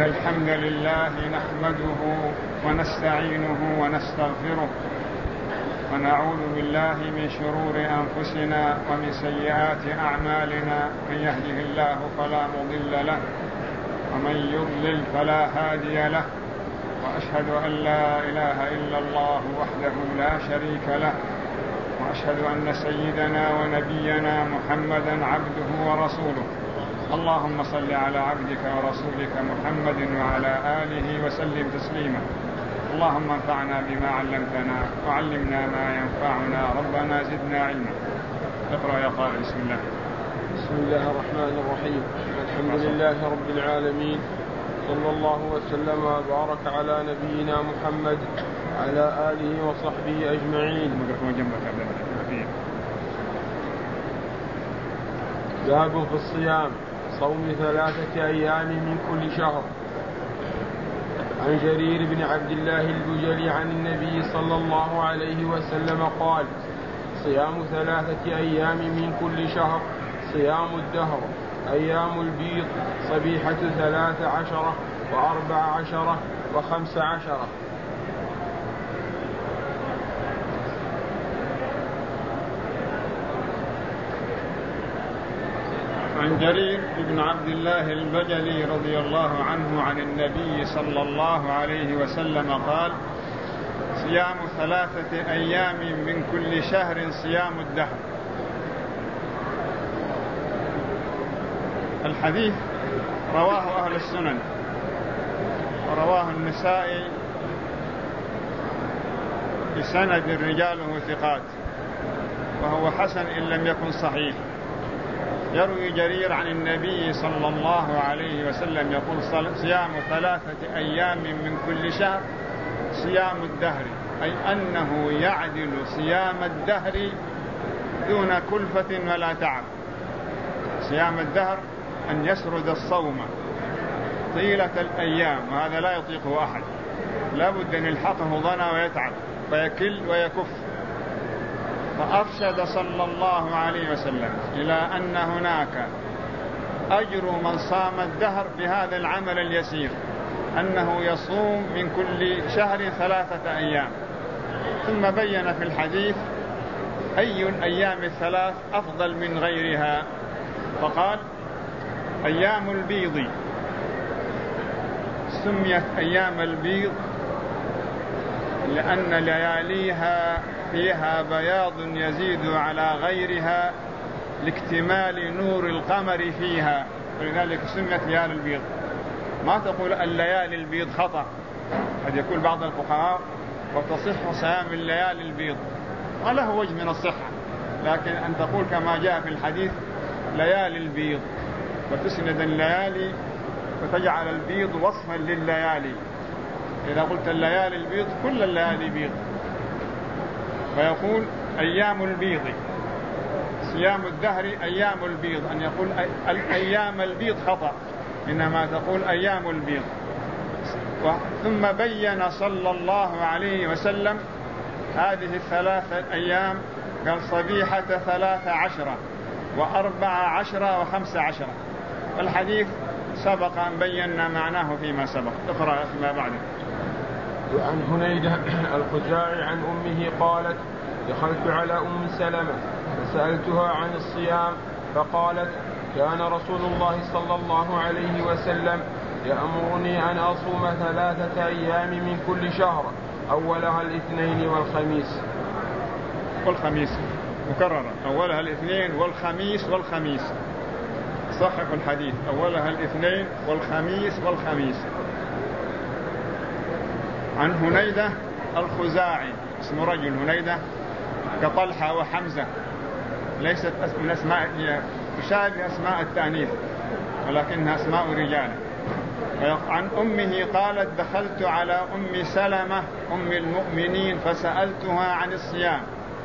إن الحمد لله نحمده ونستعينه ونستغفره ونعوذ بالله من شرور أنفسنا ومن سيئات أعمالنا. من يهده الله فلا مضل له ومن يضلل فلا هادي له، وأشهد أن لا إله إلا الله وحده لا شريك له، وأشهد أن سيدنا ونبينا محمدا عبده ورسوله. اللهم صل على عبدك ورسولك محمد وعلى آله وسلم تسليما. اللهم انفعنا بما علمتنا وعلمنا ما ينفعنا، ربنا زدنا علما. اقرأ يا قارئ. بسم الله. بسم الله الرحمن الرحيم. الحمد لله رب العالمين، صلى الله وسلم وبارك على نبينا محمد وعلى آله وصحبه أجمعين. باب في الصيام، صوم 3 أيام من كل شهر. عن جرير بن عبد الله البجلي عن النبي صلى الله عليه وسلم قال: صيام 3 أيام من كل شهر، صيام الدهر، أيام البيض، صبيحة 13 و14 و15. عن جرير بن عبد الله البجلي رضي الله عنه عن النبي صلى الله عليه وسلم قال: صيام 3 أيام من كل شهر، صيام الدهر. الحديث رواه أهل السنن، ورواه النسائي بسند رجاله ثقات، وهو حسن إن لم يكن صحيح. يروي جرير عن النبي صلى الله عليه وسلم يقول: صيام 3 أيام من كل شهر، صيام الدهر، أي أنه يعدل صيام الدهر دون كلفة ولا تعب. صيام الدهر أن يسرد الصوم طيلة الأيام، وهذا لا يطيقه أحد، لا بد أن يلحقه ظنا ويتعب فيكل ويكف. فأرشد صلى الله عليه وسلم إلى أن هناك أجر من صام الدهر بهذا العمل اليسير، أنه يصوم من كل شهر 3 أيام. ثم بين في الحديث أي الأيام ال3 أفضل من غيرها، فقال: أيام البيض سميت أيام البيض لأن لياليها فيها بياض يزيد على غيرها لاكتمال نور القمر فيها، ولذلك سميت ليالي البيض. ما تقول الليالي البيض خطأ، قد يقول بعض الفقهاء وتصح صيام الليالي البيض، وله وجه من الصحة، لكن أن تقول كما جاء في الحديث ليالي البيض، وتسند الليالي وتجعل البيض وصفا لليالي. إذا قلت الليالي البيض كل الليالي بيض، فيقول أيام البيض. صيام الدهر أيام البيض، أن يقول أيام البيض خطأ، إنما تقول أيام البيض. ثم بين صلى الله عليه وسلم هذه 3 أيام، قال: صبيحة 13 و14 و15. الحديث سبق أن بينا معناه فيما سبق. اقرأ ما بعده. وعن هنيدة الخزاعي عن أمه قالت: دخلت على أم سلمة فسألتها عن الصيام، فقالت: كان رسول الله صلى الله عليه وسلم يأمرني أن أصوم 3 أيام من كل شهر، أولها الاثنين والخميس مكررة، أولها الاثنين والخميس. صحح الحديث، أولها الاثنين والخميس. عن هنيدة الخزاعي، اسم رجل هنيدة كطلحة وحمزة، ليست من أسماء، تشابه أسماء التأنيث ولكنها أسماء رجال. عن أمه قالت: دخلت على أم سلمة أم المؤمنين فسألتها عن الصيام،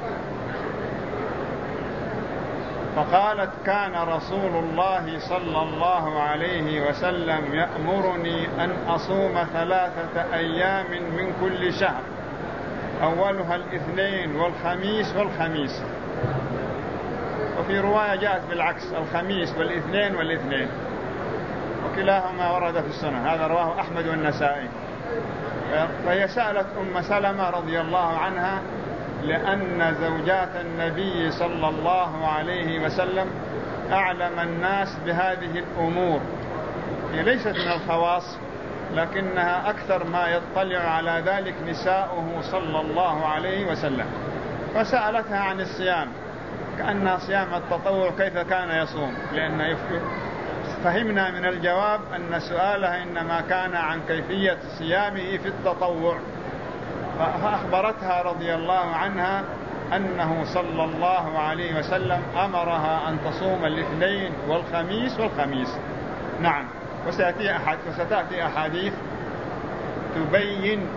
فقالت: كان رسول الله صلى الله عليه وسلم يأمرني أن أصوم 3 أيام من كل شهر، أولها الاثنين والخميس. وفي رواية جاءت بالعكس: الخميس والاثنين. وكلاهما ورد في السنن، هذا رواه أحمد والنسائي. فهي سألت أم سلمة رضي الله عنها لأن زوجات النبي صلى الله عليه وسلم أعلم الناس بهذه الأمور، هي ليست من الخواص لكنها أكثر ما يطلع على ذلك نساؤه صلى الله عليه وسلم، فسألتها عن الصيام كأنها صيام التطوع كيف كان يصوم، لأن فهمنا من الجواب أن سؤالها إنما كان عن كيفية صيامه في التطوع، فأخبرتها رضي الله عنها أنه صلى الله عليه وسلم أمرها أن تصوم الاثنين والخميس. نعم، وستأتي أحاديث تبين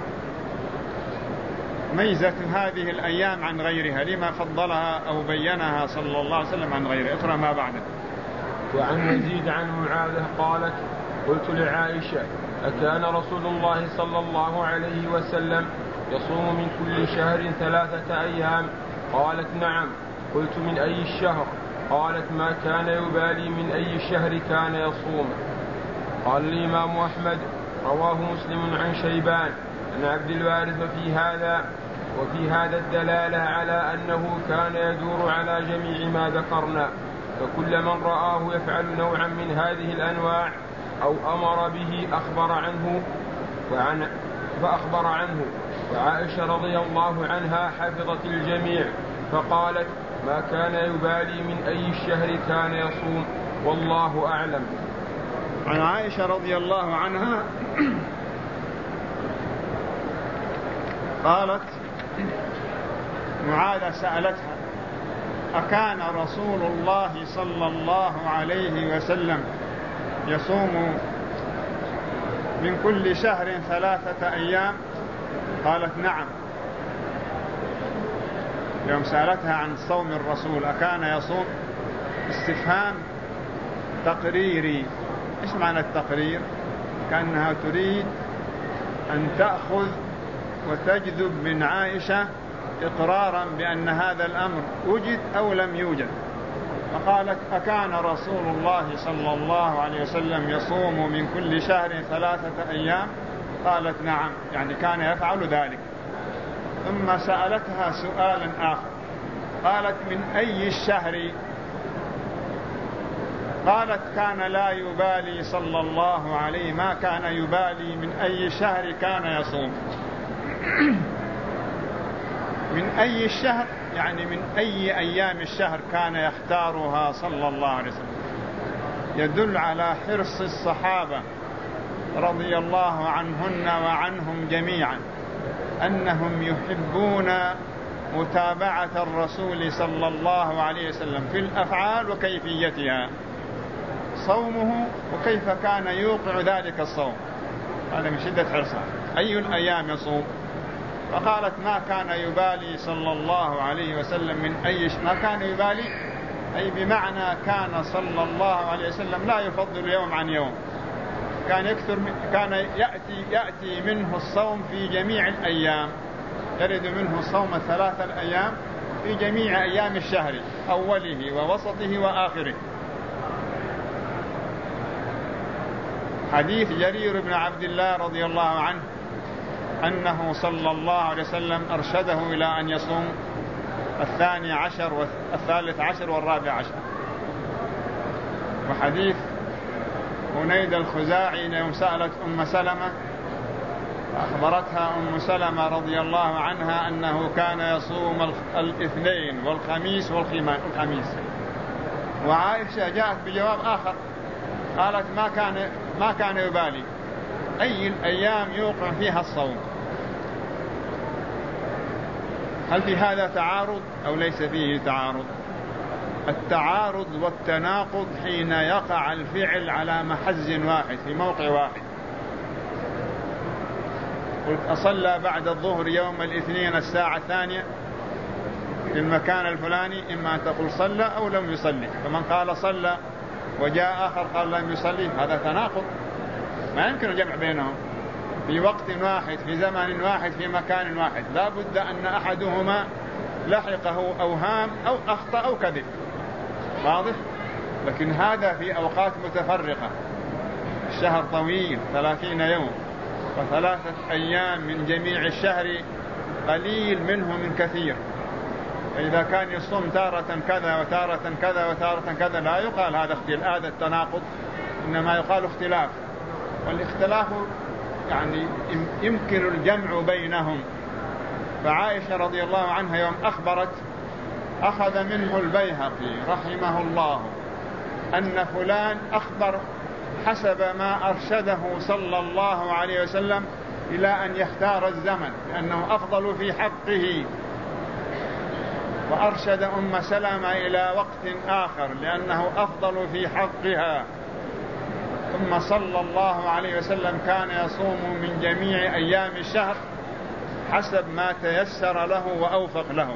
ميزة هذه الأيام عن غيرها، لما فضلها أو بينها صلى الله عليه وسلم عن غيره. اقرأ ما بعده. وعن يزيد عن معاذة قالت: قلت لعائشة: أكان رسول الله صلى الله عليه وسلم يصوم من كل شهر 3 أيام؟ قالت: نعم. قلت: من أي الشهر؟ قالت: ما كان يبالي من أي شهر كان يصوم. قال الإمام أحمد: رواه مسلم عن شيبان عن عبد الوارث وفي هذا الدلالة على أنه كان يدور على جميع ما ذكرنا، فكل من رآه يفعل نوعا من هذه الأنواع أو أمر به فأخبر عنه. وعائشة رضي الله عنها حفظت الجميع فقالت: ما كان يبالي من أي الشهر كان يصوم، والله أعلم. عن عائشة رضي الله عنها قالت: معاذة سألتها: أكان رسول الله صلى الله عليه وسلم يصوم من كل شهر 3 أيام؟ قالت: نعم. يوم سألتها عن صوم الرسول أكان يصوم، استفهام تقريري. إيش معنى التقرير؟ كأنها تريد أن تأخذ وتجذب من عائشة إقرارا بأن هذا الأمر وجد أو لم يوجد، فقالت: أكان رسول الله صلى الله عليه وسلم يصوم من كل شهر 3 أيام؟ قالت: نعم، يعني كان يفعل ذلك. ثم سألتها سؤالا آخر، قالت: من أي الشهر؟ قالت: كان لا يبالي صلى الله عليه، ما كان يبالي من أي شهر كان يصوم. من أي الشهر يعني من أي أيام الشهر كان يختارها صلى الله عليه وسلم، يدل على حرص الصحابة رضي الله عنهن وعنهم جميعا أنهم يحبون متابعة الرسول صلى الله عليه وسلم في الأفعال وكيفيتها، صومه وكيف كان يوقع ذلك الصوم، هذا من شدة حرصه. أي الأيام يصوم؟ فقالت: ما كان يبالي صلى الله عليه وسلم من أي ما كان يبالي، أي بمعنى كان صلى الله عليه وسلم لا يفضل يوم عن يوم، كان يأتي منه الصوم في جميع الأيام، يرد منه صوم 3 أيام في جميع أيام الشهر، أوله ووسطه وآخره. حديث جرير بن عبد الله رضي الله عنه أنه صلى الله عليه وسلم أرشده إلى أن يصوم 12 و13 و14. وحديث هنيد الخزاعي يوم سألت أم سلمة أخبرتها أم سلمة رضي الله عنها أنه كان يصوم الاثنين والخميس والخميس، وعائشة جاءت بجواب آخر قالت: ما كان يبالي أي الأيام يوقع فيها الصوم. هل في هذا تعارض أو ليس فيه تعارض؟ التعارض والتناقض حين يقع الفعل على محز واحد في موقع واحد. قلت: أصلى بعد الظهر يوم الاثنين الساعة 2 في المكان الفلاني، إما أن تقول صلى أو لم يصلي، فمن قال صلى وجاء آخر قال لم يصلي هذا تناقض، ما يمكن الجمع بينهم في وقت واحد في زمن واحد في مكان واحد، لا بد أن أحدهما لحقه أوهام أو أخطأ أو كذب، واضح؟ لكن هذا في أوقات متفرقة، الشهر طويل 30 يوم، وثلاثة أيام من جميع الشهر قليل منه من كثير. فإذا كان يصوم تارة كذا وتارة كذا وتارة كذا لا يقال هذا التناقض، إنما يقال اختلاف، والاختلاف يعني يمكن الجمع بينهم. فعائشة رضي الله عنها يوم أخبرت أخذ منه البيهقي رحمه الله أن فلان أخبر حسب ما أرشده صلى الله عليه وسلم إلى أن يختار الزمن لأنه أفضل في حقه، وأرشد أم سلمة إلى وقت آخر لأنه أفضل في حقها. ثم صلى الله عليه وسلم كان يصوم من جميع أيام الشهر حسب ما تيسر له وأوفق له،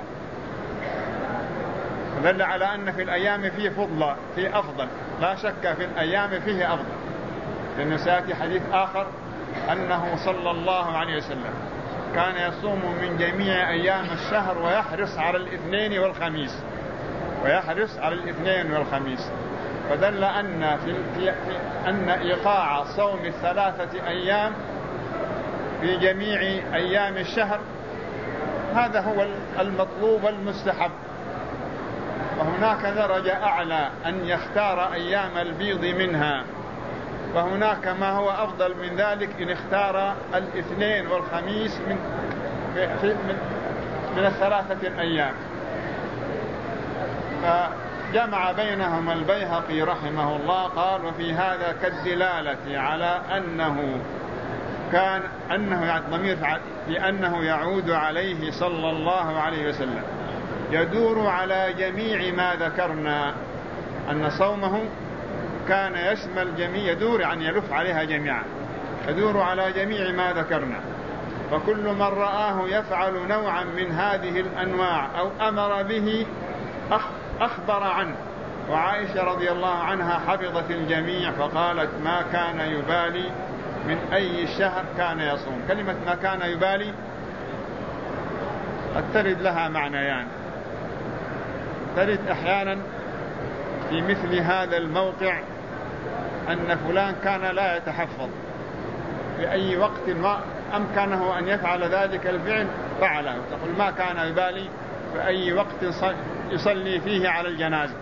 دل على أن في الأيام فيه فضل، فيه أفضل، لا شك في الأيام فيه أفضل، لأنه سيأتي حديث آخر أنه صلى الله عليه وسلم كان يصوم من جميع أيام الشهر ويحرص على الاثنين والخميس، فدل أن إيقاع صوم 3 أيام في جميع أيام الشهر هذا هو المطلوب المستحب. وهناك درجة أعلى أن يختار أيام البيض منها، وهناك ما هو أفضل من ذلك إن اختار الاثنين والخميس من 3 أيام. فجمع بينهما البيهقي رحمه الله قال: وفي هذا كالدلالة على أنه ضمير بأنه يعود عليه صلى الله عليه وسلم، يدور على جميع ما ذكرنا، أن صومه كان يشمل جميع، يدور يعني يلف عليها جميعا، يدور على جميع ما ذكرنا. فكل من رآه يفعل نوعا من هذه الأنواع أو أمر به أخبر عنه. وعائشة رضي الله عنها حفظت الجميع فقالت: ما كان يبالي من أي شهر كان يصوم. كلمة ما كان يبالي قد ترد لها معنيان، ترد أحيانا في مثل هذا الموقع أن فلان كان لا يتحفظ، في أي وقت ما أمكنه أن يفعل ذلك الفعل فعله، تقول ما كان يبالي في أي وقت يصلي فيه على الجنازة،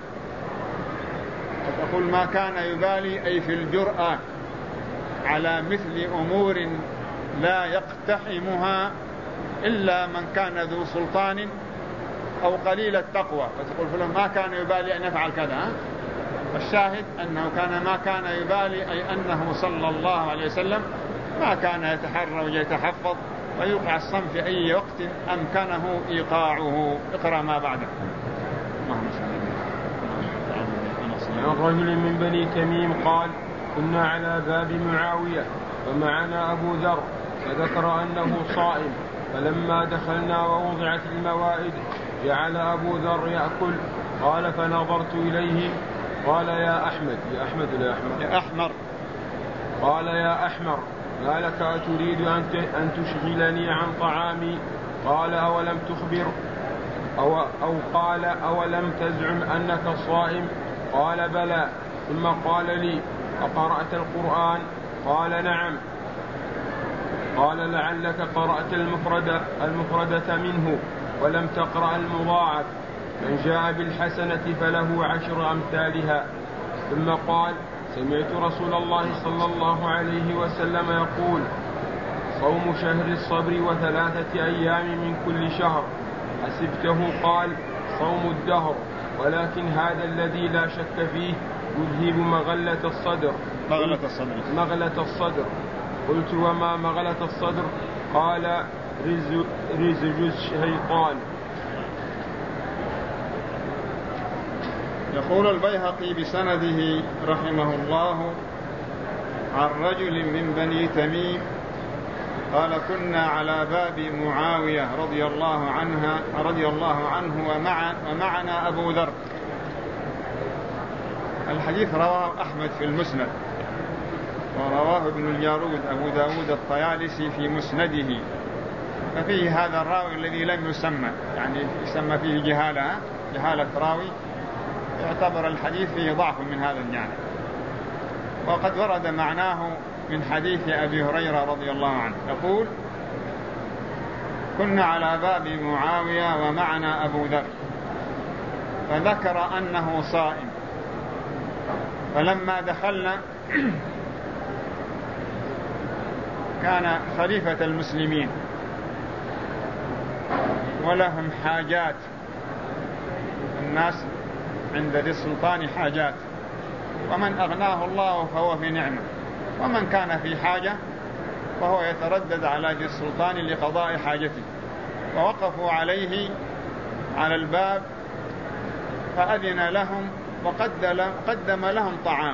وتقول ما كان يبالي أي في الجرأة على مثل أمور لا يقتحمها إلا من كان ذو سلطان أو قليل التقوى، فتقول فلان ما كان يبالي أن يفعل كذا. والشاهد أنه ما كان يبالي أي أنه صلى الله عليه وسلم ما كان يتحرى ويتحفظ ويوقع الصوم في أي وقت أمكنه إيقاعه. اقرأ ما بعده. عن رجل من بني تميم قال: كنا على باب معاوية ومعنا أبو ذر، فذكر أنه صائم، فلما دخلنا ووضعت الموائد جعل أبو ذر يأكل. قال: فنظرت إليه قال: يا أحمد. يا أحمد ولا يا أحمر؟ يا أحمر. قال: يا أحمر، ما لك أتريد أن تشغلني عن طعامي؟ قال: أولم تخبر أو قال: أولم تزعم أنك صائم؟ قال: بلى. ثم قال لي: أقرأت القرآن؟ قال: نعم. قال: لعلك قرأت المفردة منه ولم تقرأ المضاعف. من جاء بالحسنة فله 10 أمثالها. ثم قال: سمعت رسول الله صلى الله عليه وسلم يقول: صوم شهر الصبر و3 أيام من كل شهر. حسبته قال: صوم الدهر، ولكن هذا الذي لا شك فيه يذهب مغلة الصدر. قلت: وما مغلة الصدر؟ قال: رزج الشيطان. يقول البيهقي بسنده رحمه الله عن رجل من بني تميم قال: كنا على باب معاوية رضي الله عنه ومعنا أبو ذر. الحديث رواه أحمد في المسند، ورواه ابن الجارود أبو داود الطيالسي في مسنده، ففيه هذا الراوي الذي لم يسمى، يعني يسمى فيه جهالة راوي، يعتبر الحديث فيه ضعف من هذا الجانب. وقد ورد معناه من حديث أبي هريرة رضي الله عنه يقول: كنا على باب معاوية ومعنا أبو ذر، فذكر أنه صائم، فلما دخلنا كان خليفة المسلمين ولهم حاجات، الناس عند ذي السلطان حاجات، ومن أغناه الله فهو في نعمة، ومن كان في حاجة فهو يتردد على ذي السلطان لقضاء حاجته. فوقفوا عليه على الباب فأذن لهم وقدم لهم طعام،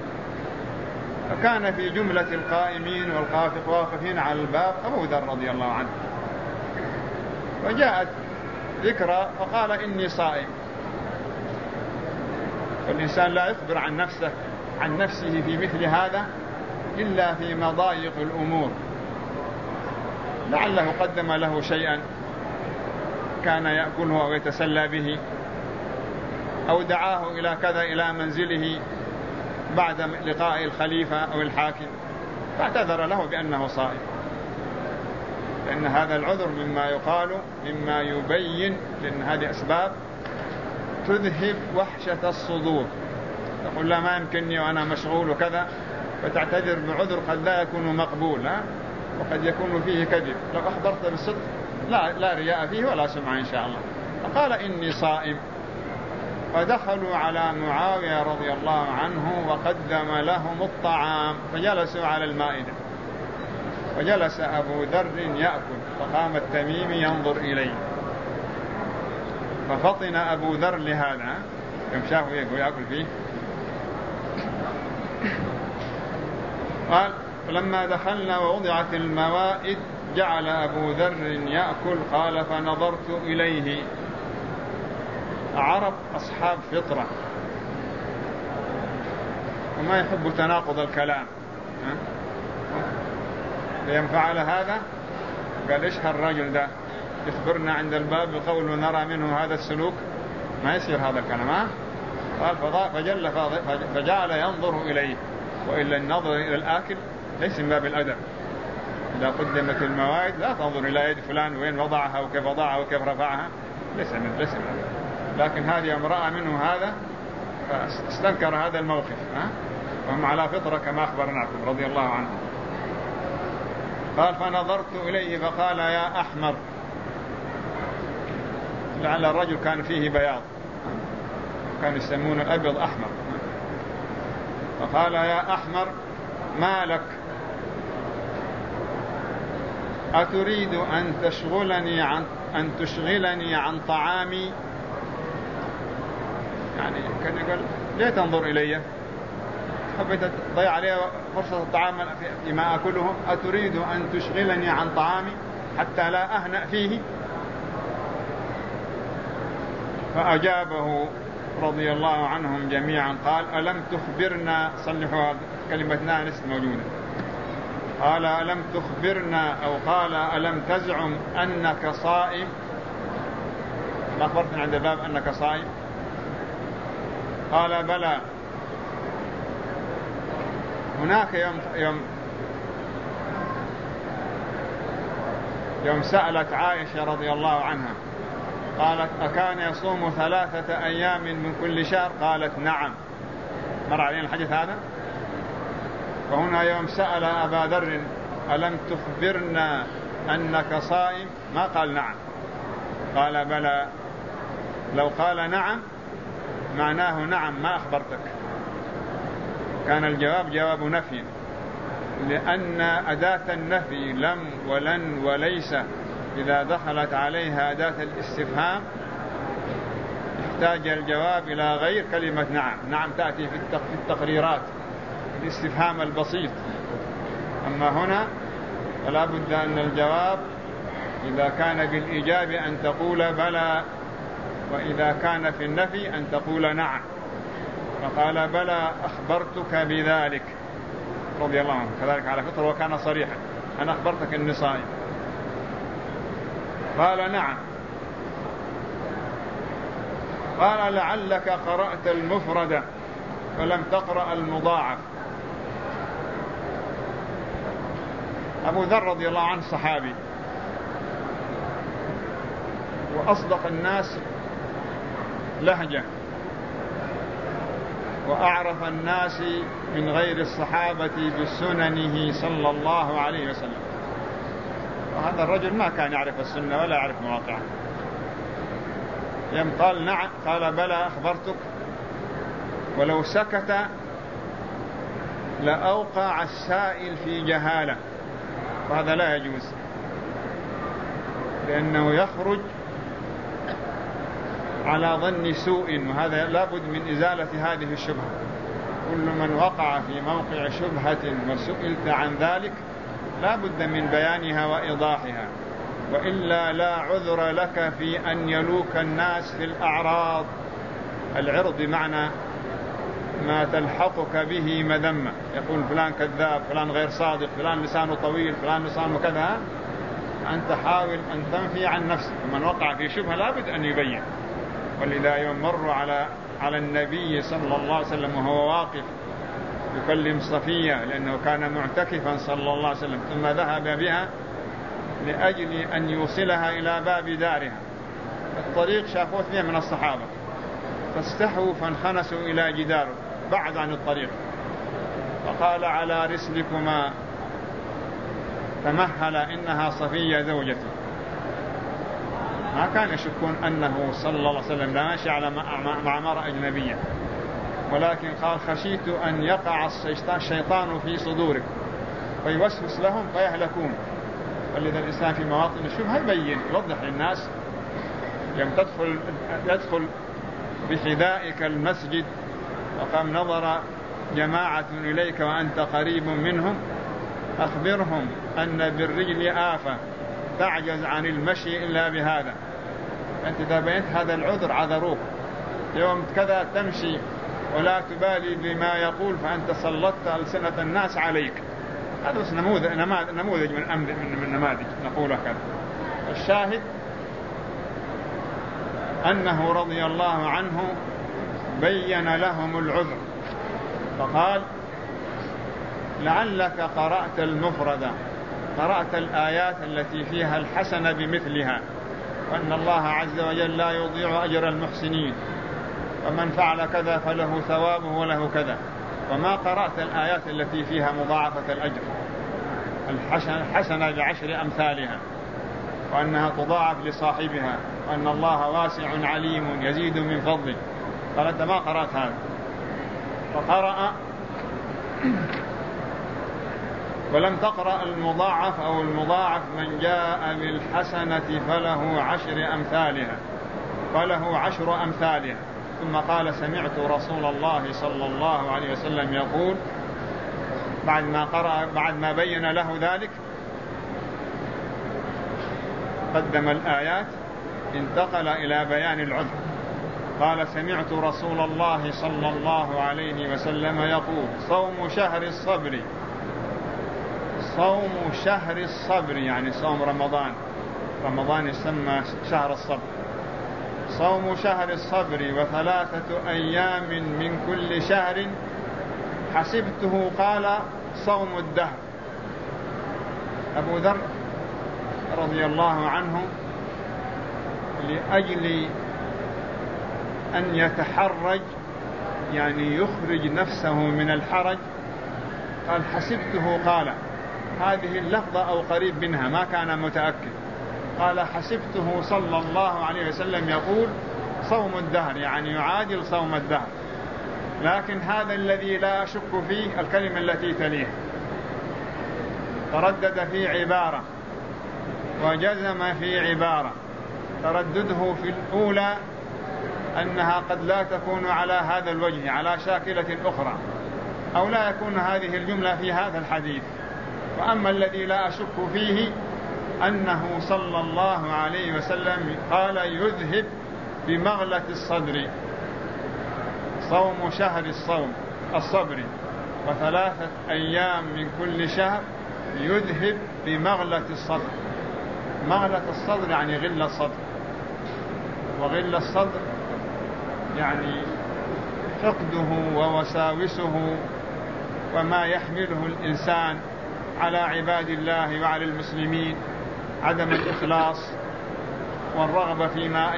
فكان في جملة القائمين والواقفين على الباب أبو ذر رضي الله عنه، فجاءت ذكرى فقال: إني صائم. والإنسان لا يخبر عن نفسه في مثل هذا إلا في مضايق الأمور، لعله قدم له شيئا كان يأكله أو يتسلى به، أو دعاه إلى كذا إلى منزله بعد لقاء الخليفة أو الحاكم، فاعتذر له بأنه صائم، لأن هذا العذر مما يبين، لأن هذه أسباب تذهب وحشة الصدور. تقول: لا ما يمكنني وأنا مشغول وكذا، فتعتذر بعذر قد لا يكون مقبول، وقد يكون فيه كذب. لو أخبرت بالصدق لا رياء فيه ولا سمعة إن شاء الله. فقال: إني صائم. فدخلوا على معاوية رضي الله عنه وقدم لهم الطعام، فجلسوا على المائدة، وجلس أبو ذر يأكل، فقام التميمي ينظر إليه، ففطن أبو ذر لهذا يوم شافه يأكل فيه. قال: فلما دخلنا ووضعت الموائد جعل أبو ذر يأكل. قال: فنظرت إليه. عرب أصحاب فطرة وما يحب تناقض الكلام، لأن فعل هذا قال: إيش هالرجل ده يخبرنا عند الباب بقول ونرى منه هذا السلوك، ما يصير هذا الكلام. قال: فجعل ينظر إليه. وإلا النظر إلى الآكل ليس من باب الأدب. إذا قدمت الموائد لا تنظر إلى يد فلان وين وضعها وكيف وضعها وكيف رفعها، ليس من الأدب. لكن هذه امرأة منه هذا فاستنكر هذا الموقف، وهم على فطرة كما أخبرناكم رضي الله عنه. قال: فنظرت إليه فقال: يا أحمر. لعل الرجل كان فيه بياض، كان يسمون الأبيض أحمر. فقال: يا أحمر ما لك؟ أتريد أن تشغلني عن طعامي؟ يعني كان يقول: ليه تنظر إلي؟ حبيت تضيع علي فرصة الطعام فيما أكله؟ أتريد أن تشغلني عن طعامي حتى لا أهنأ فيه؟ فأجابه رضي الله عنهم جميعا قال: ألم تخبرنا؟ صلحوا كلمتنا ليست موجودة. قال: ألم تخبرنا، أو قال: ألم تزعم أنك صائم؟ ما أخبرتنا عند الباب أنك صائم؟ قال: بلى. هناك يوم سألت عائشة رضي الله عنها قالت: أكان يصوم 3 أيام من كل شهر؟ قالت: نعم. مر علينا الحديث هذا. وهنا يوم سأل أبا ذر: ألم تخبرنا أنك صائم؟ ما قال نعم، قال بلى. لو قال نعم معناه نعم ما أخبرتك، كان الجواب جواب نفي، لأن أداة النفي لم ولن وليس إذا دخلت عليها أداة الاستفهام يحتاج الجواب إلى غير كلمة نعم. نعم تأتي في التقريرات الاستفهام البسيط، أما هنا فلا بد أن الجواب إذا كان بالإجابة أن تقول بلى، وإذا كان في النفي أن تقول نعم. فقال: بلى أخبرتك بذلك رضي الله عنه، كذلك على فطرة وكان صريحا: أنا أخبرتك أني صائم. قال: نعم. قال: لعلك قرأت المفرد ولم تقرأ المضاعف. أبو ذر رضي الله عنه صحابي وأصدق الناس لهجة وأعرف الناس من غير الصحابة بسننه صلى الله عليه وسلم، وهذا الرجل ما كان يعرف السنة ولا يعرف مواقعها. يوم قال نعم، قال بلى أخبرتك، ولو سكت لأوقع السائل في جهالة، وهذا لا يجوز، لأنه يخرج على ظن سوء، وهذا لابد من إزالة هذه الشبهة. كل من وقع في موقع شبهة وسئلت عن ذلك لابد من بيانها وإيضاحها، وإلا لا عذر لك في أن يلوك الناس في الأعراض. العرض بمعنى ما تلحقك به مذمة، يقول فلان كذاب، فلان غير صادق، فلان لسانه طويل، فلان لسانه كذا. أنت حاول أن تنفي عن نفسك، ومن وقع في شبهة لابد أن يبين. ولذا يوم مروا على النبي صلى الله عليه وسلم وهو واقف يكلم صفية، لأنه كان معتكفا صلى الله عليه وسلم، ثم ذهب بها لأجل أن يوصلها إلى باب دارها. الطريق شافوه اثنين من الصحابة فاستحوا فانخنسوا إلى جدار بعد عن الطريق، فقال على رسلكما، تمهل إنها صفية زوجته. ما كان يشكون أنه صلى الله عليه وسلم لا ماشي مع امرأة أجنبية، ولكن قال خشيت أن يقع الشيطان في صدورك فيوسوس لهم فيهلكون. ولذا الإنسان في مواطن الشبهة يبين، يوضح للناس. يوم يدخل بحذائك المسجد وقام نظر جماعة إليك وأنت قريب منهم، أخبرهم أن بالرجل آفة تعجز عن المشي إلا بهذا. أنت إذا بينت هذا العذر عذروك. يوم كذا تمشي ولا تبالي بما يقول فأنت سلطت ألسنة الناس عليك. هذا بس نموذج من نماذج نقول هكذا. الشاهد أنه رضي الله عنه بين لهم العذر، فقال لعلك قرأت المفردة، قرأت الآيات التي فيها الحسنة بمثلها، وأن الله عز وجل لا يضيع أجر المحسنين، ومن فعل كذا فله ثوابه وله كذا، وما قرأت الآيات التي فيها مضاعفة الأجر، الحسنة بعشر أمثالها، وأنها تضاعف لصاحبها، وأن الله واسع عليم يزيد من فضله. قال أنت ما قرأت هذا. فقرأ ولم تقرأ المضاعف أو المضاعف من جاء بالحسنة فله عشر أمثالها. ثم قال سمعت رسول الله صلى الله عليه وسلم يقول، بعد ما بين له ذلك قدم الآيات، انتقل إلى بيان العذر. قال سمعت رسول الله صلى الله عليه وسلم يقول صوم شهر الصبر، صوم شهر الصبر يعني صوم رمضان يسمى شهر الصبر. صوم شهر الصبر و3 أيام من كل شهر حسبته قال صوم الدهر. أبو ذر رضي الله عنه لأجل أن يتحرج يعني يخرج نفسه من الحرج قال حسبته، قال هذه اللفظة أو قريب منها، ما كان متأكد. قال حسبته صلى الله عليه وسلم يقول صوم الدهر يعني يعادل صوم الدهر. لكن هذا الذي لا أشك فيه الكلمة التي تليه، تردد في عبارة وجزم في عبارة. تردده في الأولى أنها قد لا تكون على هذا الوجه، على شاكلة أخرى، أو لا يكون هذه الجملة في هذا الحديث. وأما الذي لا أشك فيه أنه صلى الله عليه وسلم قال يذهب بمغلة الصدر، صوم شهر الصبر و3 أيام من كل شهر يذهب بمغلة الصدر. مغلة الصدر يعني غل الصدر، وغل الصدر يعني حقده ووساوسه وما يحمله الإنسان على عباد الله وعلى المسلمين عدم الإخلاص والرغبة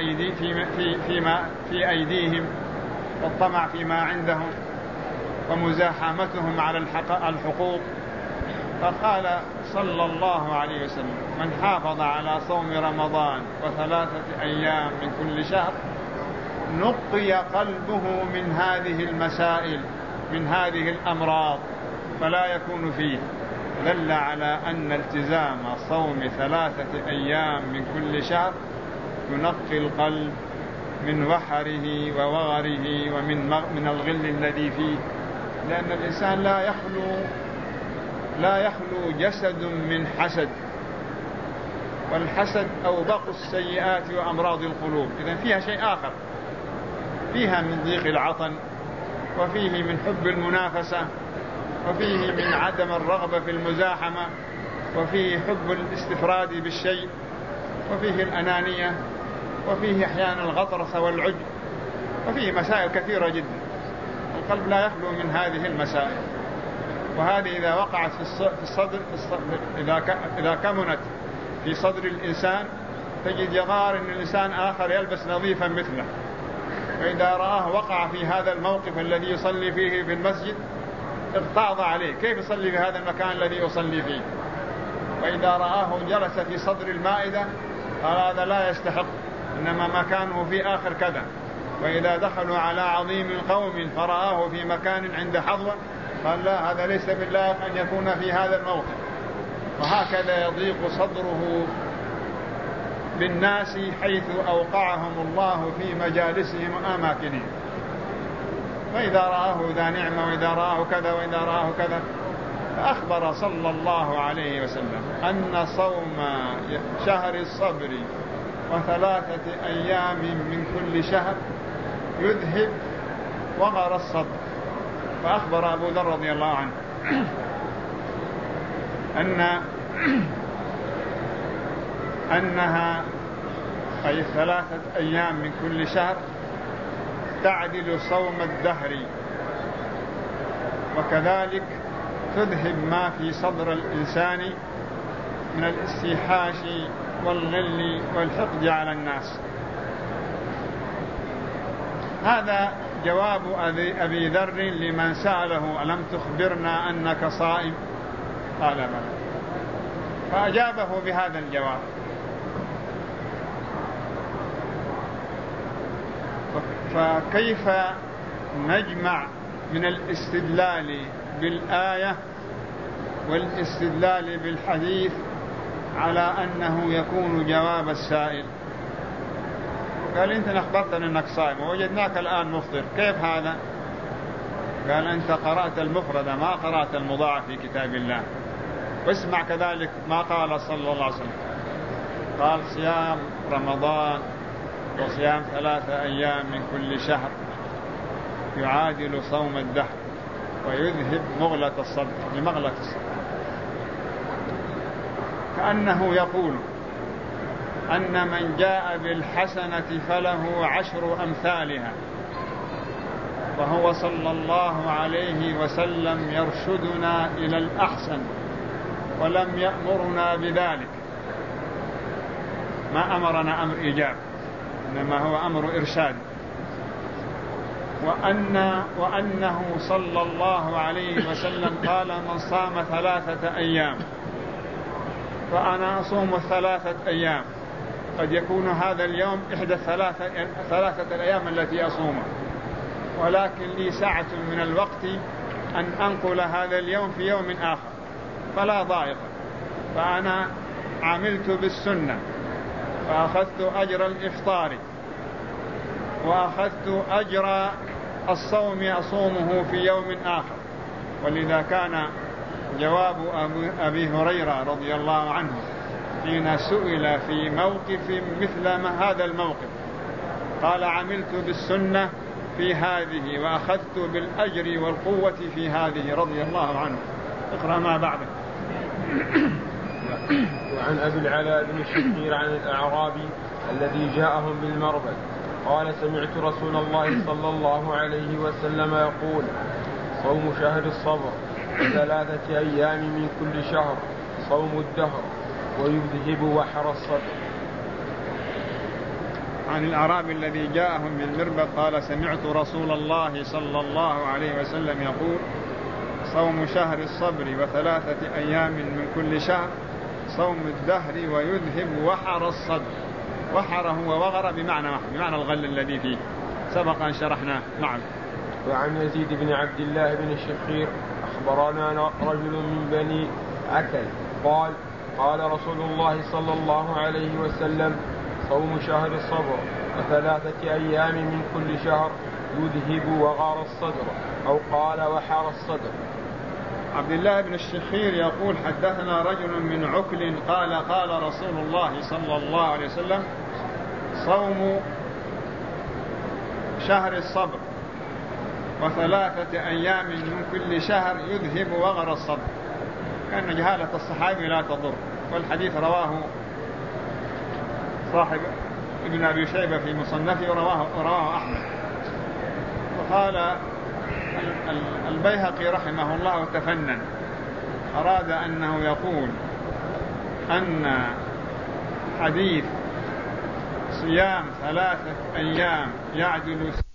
في أيديهم والطمع فيما عندهم ومزاحمتهم على الحقوق. فقال صلى الله عليه وسلم: من حافظ على صوم رمضان و3 أيام من كل شهر نقي قلبه من هذه المسائل، من هذه الأمراض، فلا يكون فيه. دل على أن التزام صوم 3 أيام من كل شهر ينقي القلب من وحره ووغره ومن الغل الذي فيه، لأن الإنسان لا يخلو جسد من حسد، والحسد أوبق السيئات وأمراض القلوب. إذن فيها شيء آخر، فيها من ضيق العطن، وفيه من حب المنافسة، وفيه من عدم الرغبة في المزاحمة، وفيه حب الاستفراد بالشيء، وفيه الأنانية، وفيه أحيانا الغطرسة والعجب، وفيه مسائل كثيرة جدا. القلب لا يخلو من هذه المسائل، وهذه إذا وقعت في الصدر إذا كمنت في صدر الإنسان تجد يغار أن الإنسان آخر يلبس نظيفا مثله، وإذا رآه وقع في هذا الموقف الذي يصلي فيه في المسجد اغتاظ عليه، كيف يصلي في هذا المكان الذي يصلي فيه؟ وإذا رآه جلس في صدر المائدة قال هذا لا يستحق، إنما مكانه في آخر كذا. وإذا دخلوا على عظيم قوم فرآه في مكان عند حظوة قال لا، هذا ليس بالله أن يكون في هذا الموقف. وهكذا يضيق صدره بالناس حيث أوقعهم الله في مجالسهم وأماكنهم. فإذا رآه ذا نعمة، وإذا رآه كذا، وإذا رآه كذا. فأخبر صلى الله عليه وسلم أن صوم شهر الصبر و3 أيام من كل شهر يذهب وغر الصدر. فأخبر أبو ذر رضي الله عنه أنها أي 3 أيام من كل شهر تعدل صوم الدهر، وكذلك تذهب ما في صدر الإنسان من الاستيحاش والغل والحقد على الناس. هذا جواب أبي ذر لمن سأله: ألم تخبرنا أنك صائم؟ قال بلى. فأجابه بهذا الجواب. فكيف نجمع من الاستدلال بالآية والاستدلال بالحديث على أنه يكون جواب السائل؟ قال: أنت أخبرتنا أنك صائم ووجدناك الآن مفطر، كيف هذا؟ قال: أنت قرأت المفرد ما قرأت المضاعف في كتاب الله. واسمع كذلك ما قال صلى الله عليه وسلم، قال: صيام رمضان وصيام 3 أيام من كل شهر يعادل صوم الدهر ويذهب مغلة الصدر، بمغلة الصدر. كأنه يقول أن من جاء بالحسنة فله 10 أمثالها، وهو صلى الله عليه وسلم يرشدنا إلى الأحسن ولم يأمرنا بذلك. ما أمرنا أمر إيجاب، إنما هو أمر إرشاد. وأنه صلى الله عليه وسلم قال: من صام 3 أيام فأنا أصوم 3 أيام. قد يكون هذا اليوم إحدى 3 الأيام التي أصومها، ولكن لي ساعة من الوقت أن أنقل هذا اليوم في يوم آخر فلا ضائق. فأنا عملت بالسنة فأخذت أجر الإفطار وأخذت أجر الصوم أصومه في يوم آخر. ولذا كان جواب أبي هريرة رضي الله عنه حين سئل في موقف مثل ما هذا الموقف قال: عملت بالسنة في هذه وأخذت بالأجر والقوة في هذه، رضي الله عنه. اقرأ ما بعده. وعن أبي العلاء بن الشخير عن الأعرابي الذي جاءهم بالمربد قال: سمعت رسول الله صلى الله عليه وسلم يقول: صوم شهر الصبر ثلاثة أيام من كل شهر صوم الدهر ويذهب وحر الصدر. عن الأعرابي الذي جاءهم من مربد قال سمعت رسول الله صلى الله عليه وسلم يقول صوم شهر الصبر وثلاثة أيام من كل شهر صوم الدهر ويذهب وحر الصدر. وحر هو وغر بمعنى الغل الذي فيه، سبق أن شرحناه. نعم. وعن يزيد بن عبد الله بن الشخير أخبرنا رجل من بني عكل قال قال رسول الله صلى الله عليه وسلم صوم شهر الصبر وثلاثة أيام من كل شهر يذهب وغار الصدر أو قال وحر الصدر. عبد الله بن الشخير يقول حدثنا رجل من عكل قال قال رسول الله صلى الله عليه وسلم صوم شهر الصبر وثلاثة أيام من كل شهر يذهب وغر الصدر. كأن جهالة الصحابي لا تضر. والحديث رواه صاحب ابن أبي شيبة في مصنفه ورواه أحمد. وقال البيهقي رحمه الله تفنن، أراد أنه يقول أن حديث صيام 3 أيام يعدل